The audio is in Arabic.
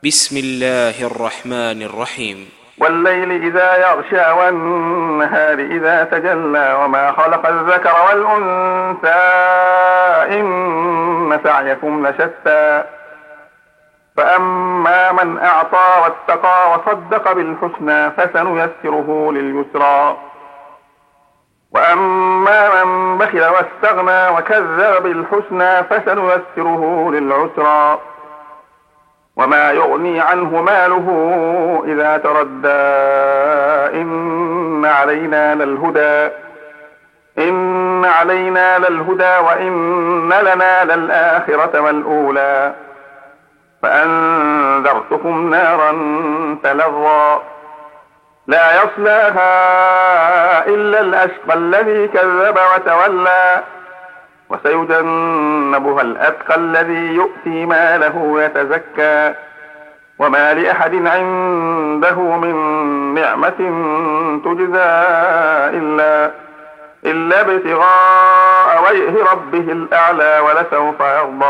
بسم الله الرحمن الرحيم. والليل إذا يغشى والنهار إذا تجلى وما خلق الذكر والأنثى إن سعيكم لشتى فأما من أعطى واتقى وصدق بالحسنى فسنيسره لليسرى وأما من بخل واستغنى وكذب بالحسنى فسنيسره للعسرى وما يغني عنه ماله إذا تردى إن علينا للهدى وإن لنا للآخرة والأولى فأنذرتكم نارا تلظى لا يصلاها إلا الأشقى الذي كذب وتولى وسيجنبها الأتقى الذي يؤتي ماله يتزكى وما لأحد عنده من نعمة تجزى إلا ابتغاء وجه ربه الأعلى ولسوف يرضى